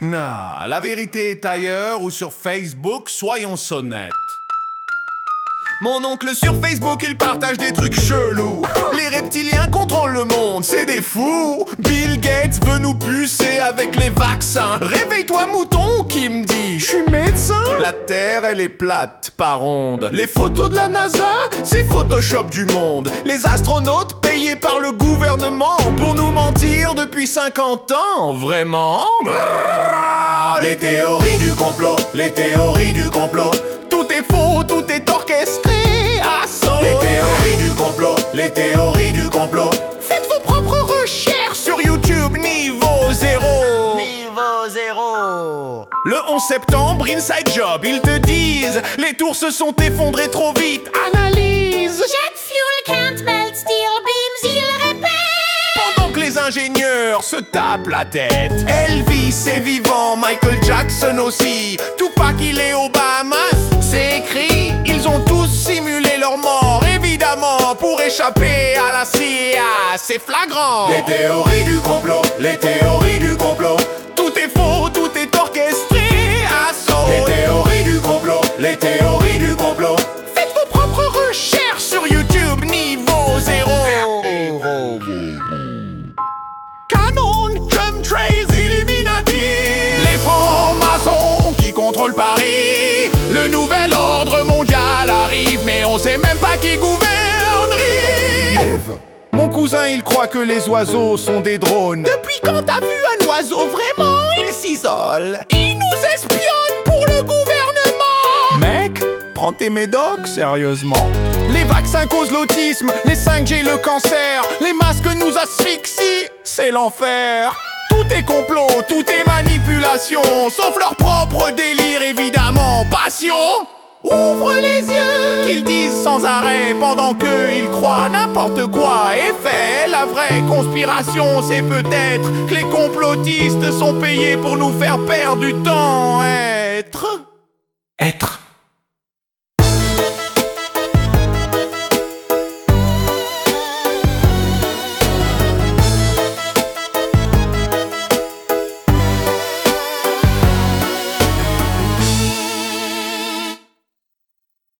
Non, la vérité est ailleurs ou sur Facebook, soyons honnêtes. Mon oncle sur Facebook, il partage des trucs chelous. Les reptiliens contrôlent le monde, c'est des fous. Bill Gates veut nous pucer avec les vaccins. Réveille-toi mouton, qui me dit, je suis médecin. La terre, elle est plate, pas ronde. Les photos de la NASA, c'est Photoshop du monde. Les astronautes payés par le gouvernement pour nous mentir depuis 50 ans, vraiment. Les théories du complot, les théories du complot. Tout est faux, tout est orchestré à saut. Les théories du complot, les théories du complot. Faites vos propres recherches sur YouTube, niveau zéro. Niveau zéro. Le 11 septembre, Inside Job, ils te disent les tours se sont effondrées trop vite. Analyse. Jet fuel can't melt steel beams, il répète. Pendant que les ingénieurs se tapent la tête. Elvis est vivant, Michael Jackson aussi. Tupac il est aux Bahamas, c'est écrit. Ils ont tous simulé leur mort, évidemment, pour échapper à la CIA. C'est flagrant. Les théories du complot, les théories du complot. Tout est faux, tout est orchestré à saut. Les théories du complot, les théories du complot. Faites vos propres recherches sur YouTube, niveau zéro. Canon, chemtrails, Illuminati. Les francs-maçons qui contrôlent Paris. Le nouvel ordre mondial arrive, mais on sait même pas qui gouverne. Mon cousin, il croit que les oiseaux sont des drones. Depuis quand t'as vu un oiseau, vraiment, il s'isole. Il nous espionne pour le gouvernement. Mec, prends tes médocs sérieusement. Les vaccins causent l'autisme, les 5G le cancer. Les masques nous asphyxient, c'est l'enfer. Tout est complot, tout est manipulation. Sauf leur propre délire, évidemment, passion. Ouvre les yeux, qu'ils disent sans arrêt, pendant qu'ils croient n'importe quoi. Et fait, la vraie conspiration, c'est peut-être que les complotistes sont payés pour nous faire perdre du temps. Être